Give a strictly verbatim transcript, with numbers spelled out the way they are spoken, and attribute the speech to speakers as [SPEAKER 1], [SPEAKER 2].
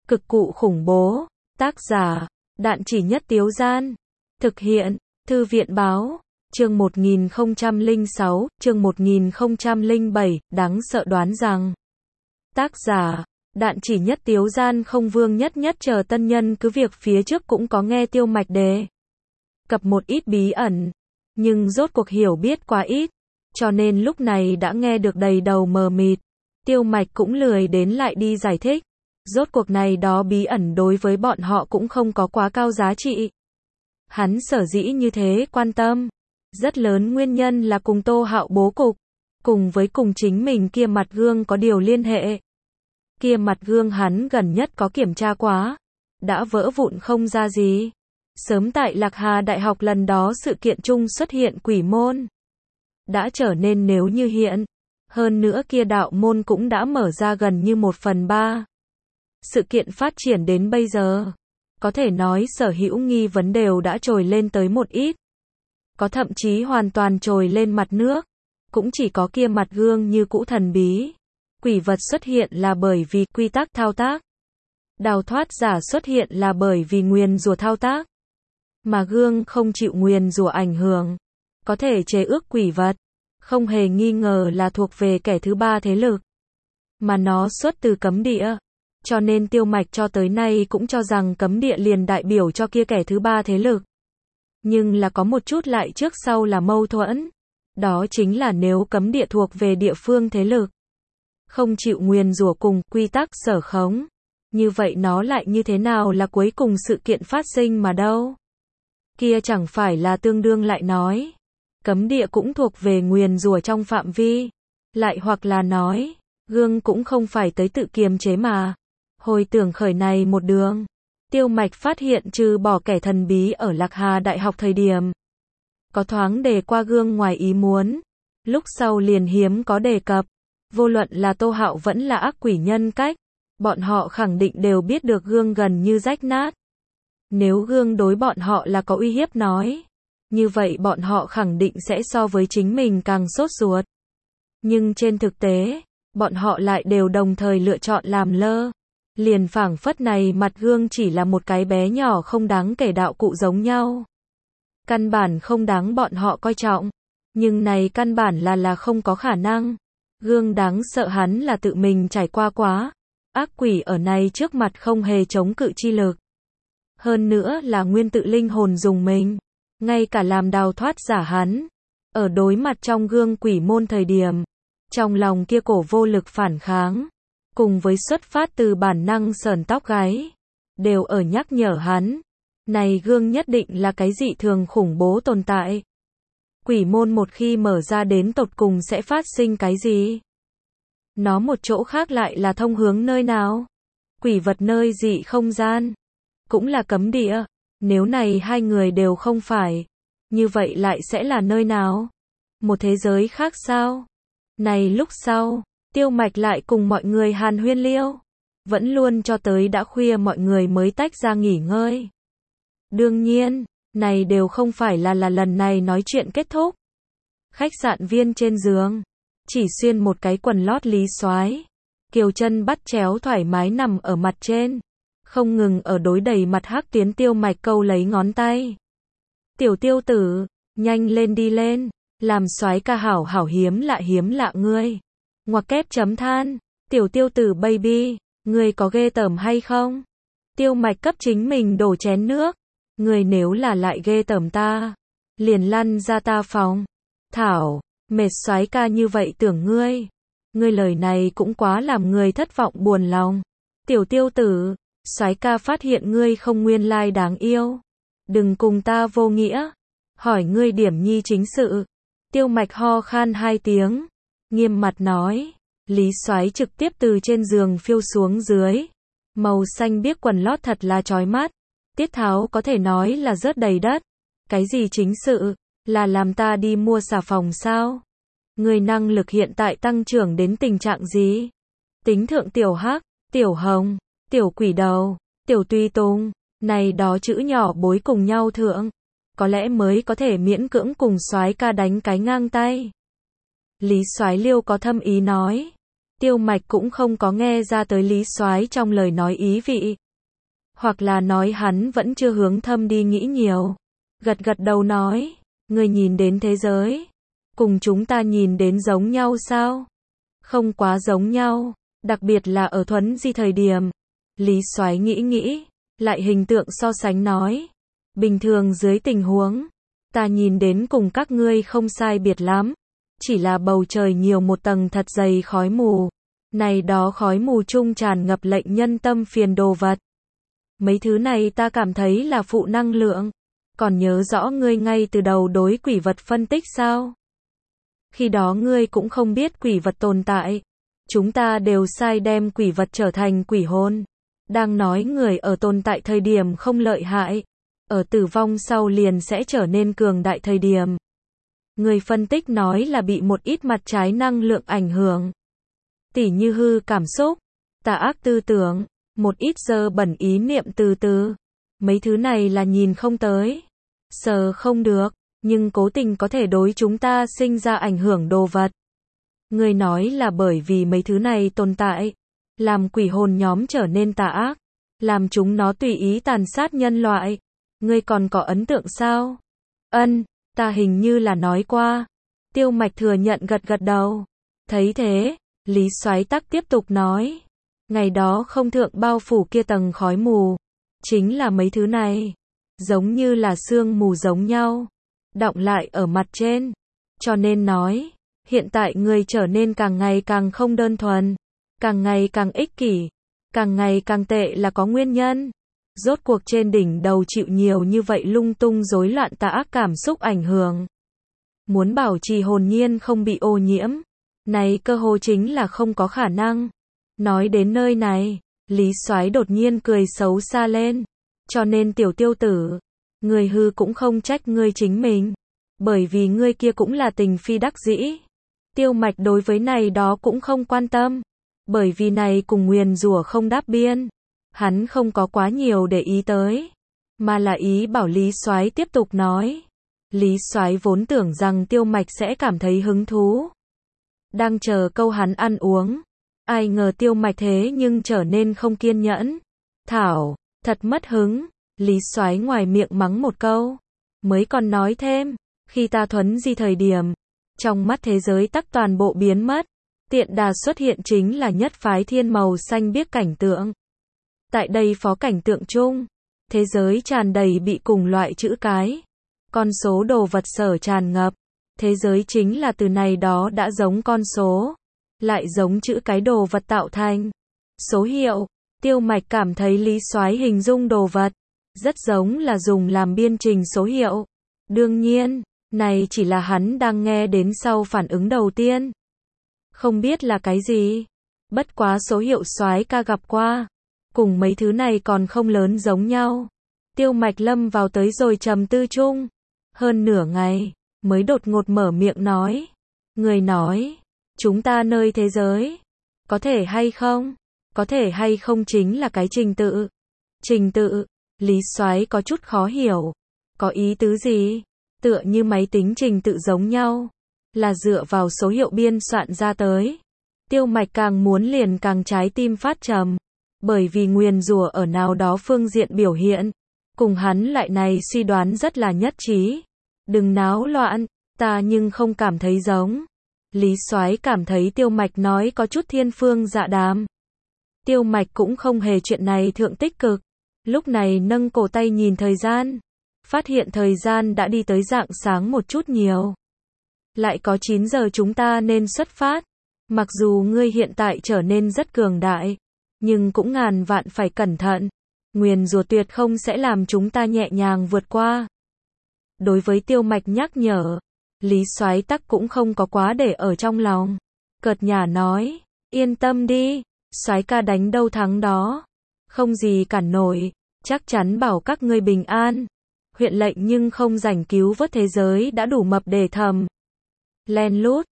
[SPEAKER 1] Cực cụ khủng bố. Tác giả, Đạn Chỉ Nhất Tiếu Gian. Thực hiện, Thư viện Báo. Chương một nghìn không trăm lẻ sáu, chương một nghìn không trăm lẻ bảy, đáng sợ đoán rằng. Tác giả, Đạn Chỉ Nhất Tiếu Gian. Không Vương Nhất Nhất chờ tân nhân cứ việc phía trước cũng có nghe Tiêu Mạch đề cập một ít bí ẩn, nhưng rốt cuộc hiểu biết quá ít, cho nên lúc này đã nghe được đầy đầu mờ mịt. Tiêu Mạch cũng lười đến lại đi giải thích. Rốt cuộc này đó bí ẩn đối với bọn họ cũng không có quá cao giá trị. Hắn sở dĩ như thế quan tâm, rất lớn nguyên nhân là cùng Tô Hạo bố cục, cùng với cùng chính mình kia mặt gương có điều liên hệ. Kia mặt gương hắn gần nhất có kiểm tra quá, đã vỡ vụn không ra gì. Sớm tại Lạc Hà Đại học lần đó sự kiện chung xuất hiện quỷ môn, đã trở nên nếu như hiện. Hơn nữa kia đạo môn cũng đã mở ra gần như một phần ba. Sự kiện phát triển đến bây giờ, có thể nói sở hữu nghi vấn đều đã trồi lên tới một ít. Có thậm chí hoàn toàn trồi lên mặt nước. Cũng chỉ có kia mặt gương như cũ thần bí. Quỷ vật xuất hiện là bởi vì quy tắc thao tác. Đào thoát giả xuất hiện là bởi vì nguyền rủa thao tác. Mà gương không chịu nguyền rủa ảnh hưởng, có thể chế ước quỷ vật, không hề nghi ngờ là thuộc về kẻ thứ ba thế lực. Mà nó xuất từ cấm địa. Cho nên Tiêu Mạch cho tới nay cũng cho rằng cấm địa liền đại biểu cho kia kẻ thứ ba thế lực. Nhưng là có một chút lại trước sau là mâu thuẫn. Đó chính là nếu cấm địa thuộc về địa phương thế lực, không chịu nguyền rủa cùng quy tắc sở khống, như vậy nó lại như thế nào là cuối cùng sự kiện phát sinh mà đâu. Kia chẳng phải là tương đương lại nói, cấm địa cũng thuộc về nguyền rủa trong phạm vi. Lại hoặc là nói, gương cũng không phải tới tự kiềm chế mà. Hồi tưởng khởi này một đường, Tiêu Mạch phát hiện trừ bỏ kẻ thần bí ở Lạc Hà Đại học thời điểm có thoáng đề qua gương ngoài ý muốn, lúc sau liền hiếm có đề cập. Vô luận là Tô Hạo vẫn là ác quỷ nhân cách, bọn họ khẳng định đều biết được gương gần như rách nát. Nếu gương đối bọn họ là có uy hiếp nói, như vậy bọn họ khẳng định sẽ so với chính mình càng sốt ruột. Nhưng trên thực tế, bọn họ lại đều đồng thời lựa chọn làm lơ. Liền phảng phất này mặt gương chỉ là một cái bé nhỏ không đáng kể đạo cụ giống nhau. Căn bản không đáng bọn họ coi trọng. Nhưng này căn bản là là không có khả năng. Gương đáng sợ hắn là tự mình trải qua quá. Ác quỷ ở này trước mặt không hề chống cự chi lực. Hơn nữa là nguyên tự linh hồn dùng mình. Ngay cả làm đào thoát giả hắn. Ở đối mặt trong gương quỷ môn thời điểm, trong lòng kia cổ vô lực phản kháng, cùng với xuất phát từ bản năng sởn tóc gáy, đều ở nhắc nhở hắn, này gương nhất định là cái dị thường khủng bố tồn tại. Quỷ môn một khi mở ra đến tột cùng sẽ phát sinh cái gì? Nó một chỗ khác lại là thông hướng nơi nào? Quỷ vật nơi dị không gian, cũng là cấm địa. Nếu này hai người đều không phải, như vậy lại sẽ là nơi nào? Một thế giới khác sao? Này lúc sau, Tiêu Mạch lại cùng mọi người hàn huyên liêu. Vẫn luôn cho tới đã khuya mọi người mới tách ra nghỉ ngơi. Đương nhiên, này đều không phải là là lần này nói chuyện kết thúc. Khách sạn viên trên giường, chỉ xuyên một cái quần lót lý soái, kiều chân bắt chéo thoải mái nằm ở mặt trên, không ngừng ở đối đầy mặt hắc tuyến Tiêu Mạch câu lấy ngón tay. Tiểu Tiêu tử, nhanh lên đi lên, làm soái ca hảo hảo hiếm lạ hiếm lạ ngươi. Ngoặc kép chấm than, Tiểu Tiêu tử baby, ngươi có ghê tởm hay không? Tiêu Mạch cấp chính mình đổ chén nước. Ngươi nếu là lại ghê tởm ta, liền lăn ra ta phòng. Thảo, mệt soái ca như vậy tưởng ngươi. Ngươi lời này cũng quá làm người thất vọng buồn lòng. Tiểu Tiêu tử, soái ca phát hiện ngươi không nguyên lai đáng yêu. Đừng cùng ta vô nghĩa. Hỏi ngươi điểm nhi chính sự. Tiêu Mạch ho khan hai tiếng, nghiêm mặt nói. Lý soái trực tiếp từ trên giường phiêu xuống dưới. Màu xanh biếc quần lót thật là chói mắt. Tiết tháo có thể nói là rớt đầy đất. Cái gì chính sự? Là làm ta đi mua xà phòng sao? Người năng lực hiện tại tăng trưởng đến tình trạng gì? Tính thượng tiểu hắc, tiểu hồng, tiểu quỷ đầu, tiểu tùy tùng, này đó chữ nhỏ bối cùng nhau thượng, có lẽ mới có thể miễn cưỡng cùng soái ca đánh cái ngang tay. Lý soái liêu có thâm ý nói. Tiêu Mạch cũng không có nghe ra tới Lý Soái trong lời nói ý vị. Hoặc là nói hắn vẫn chưa hướng thâm đi nghĩ nhiều. Gật gật đầu nói, ngươi nhìn đến thế giới, cùng chúng ta nhìn đến giống nhau sao? Không quá giống nhau, đặc biệt là ở thuấn di thời điểm. Lý Soái nghĩ nghĩ, lại hình tượng so sánh nói, bình thường dưới tình huống, ta nhìn đến cùng các ngươi không sai biệt lắm, chỉ là bầu trời nhiều một tầng thật dày khói mù, này đó khói mù chung tràn ngập lệnh nhân tâm phiền đồ vật. Mấy thứ này ta cảm thấy là phụ năng lượng, còn nhớ rõ ngươi ngay từ đầu đối quỷ vật phân tích sao? Khi đó ngươi cũng không biết quỷ vật tồn tại, chúng ta đều sai đem quỷ vật trở thành quỷ hồn. Đang nói người ở tồn tại thời điểm không lợi hại, ở tử vong sau liền sẽ trở nên cường đại thời điểm. Người phân tích nói là bị một ít mặt trái năng lượng ảnh hưởng. Tỉ như hư cảm xúc, tà ác tư tưởng, một ít dơ bẩn ý niệm từ từ. Mấy thứ này là nhìn không tới, sờ không được, nhưng cố tình có thể đối chúng ta sinh ra ảnh hưởng đồ vật. Người nói là bởi vì mấy thứ này tồn tại, làm quỷ hồn nhóm trở nên tà ác, làm chúng nó tùy ý tàn sát nhân loại. Ngươi còn có ấn tượng sao? Ân, ta hình như là nói qua. Tiêu Mạch thừa nhận gật gật đầu. Thấy thế, Lý Soái Tắc tiếp tục nói. Ngày đó không thượng bao phủ kia tầng khói mù. Chính là mấy thứ này. Giống như là sương mù giống nhau. Đọng lại ở mặt trên. Cho nên nói, hiện tại người trở nên càng ngày càng không đơn thuần. Càng ngày càng ích kỷ. Càng ngày càng tệ là có nguyên nhân. Rốt cuộc trên đỉnh đầu chịu nhiều như vậy lung tung rối loạn tà ác cảm xúc ảnh hưởng. Muốn bảo trì hồn nhiên không bị ô nhiễm, này cơ hồ chính là không có khả năng. Nói đến nơi này, Lý Soái đột nhiên cười xấu xa lên. Cho nên tiểu tiêu tử, người hư cũng không trách ngươi chính mình. Bởi vì ngươi kia cũng là tình phi đắc dĩ. Tiêu Mạch đối với này đó cũng không quan tâm. Bởi vì này cùng nguyền rủa không đáp biên. Hắn không có quá nhiều để ý tới, mà là ý bảo Lý Soái tiếp tục nói. Lý Soái vốn tưởng rằng Tiêu Mạch sẽ cảm thấy hứng thú, đang chờ câu hắn ăn uống, ai ngờ Tiêu Mạch thế nhưng trở nên không kiên nhẫn. Thảo, thật mất hứng. Lý Soái ngoài miệng mắng một câu, mới còn nói thêm, khi ta thuấn di thời điểm, trong mắt thế giới tắc toàn bộ biến mất, tiện đà xuất hiện chính là nhất phái thiên màu xanh biếc cảnh tượng. Tại đây phó cảnh tượng chung, thế giới tràn đầy bị cùng loại chữ cái, con số đồ vật sở tràn ngập, thế giới chính là từ này đó đã giống con số, lại giống chữ cái đồ vật tạo thành. Số hiệu, Tiêu Mạch cảm thấy Lý Soái hình dung đồ vật, rất giống là dùng làm biên trình số hiệu. Đương nhiên, này chỉ là hắn đang nghe đến sau phản ứng đầu tiên. Không biết là cái gì, bất quá số hiệu Soái ca gặp qua. Cùng mấy thứ này còn không lớn giống nhau. Tiêu Mạch lâm vào tới rồi trầm tư chung. Hơn nửa ngày, mới đột ngột mở miệng nói. Người nói, chúng ta nơi thế giới, có thể hay không? Có thể hay không chính là cái trình tự. Trình tự, Lý Soái có chút khó hiểu. Có ý tứ gì? Tựa như máy tính trình tự giống nhau. Là dựa vào số hiệu biên soạn ra tới. Tiêu Mạch càng muốn liền càng trái tim phát trầm. Bởi vì nguyền rủa ở nào đó phương diện biểu hiện, cùng hắn lại này suy đoán rất là nhất trí. Đừng náo loạn, ta nhưng không cảm thấy giống. Lý Soái cảm thấy Tiêu Mạch nói có chút thiên phương dạ đàm. Tiêu Mạch cũng không hề chuyện này thượng tích cực. Lúc này nâng cổ tay nhìn thời gian. Phát hiện thời gian đã đi tới rạng sáng một chút nhiều. Lại có chín giờ chúng ta nên xuất phát. Mặc dù ngươi hiện tại trở nên rất cường đại, nhưng cũng ngàn vạn phải cẩn thận. Nguyền rủa tuyệt không sẽ làm chúng ta nhẹ nhàng vượt qua. Đối với Tiêu Mạch nhắc nhở, Lý Soái Tắc cũng không có quá để ở trong lòng. Cợt nhả nói, yên tâm đi, Soái ca đánh đâu thắng đó. Không gì cản nổi, chắc chắn bảo các ngươi bình an. Huyện lệnh nhưng không rảnh cứu vớt thế giới đã đủ mập để thầm. Len lút,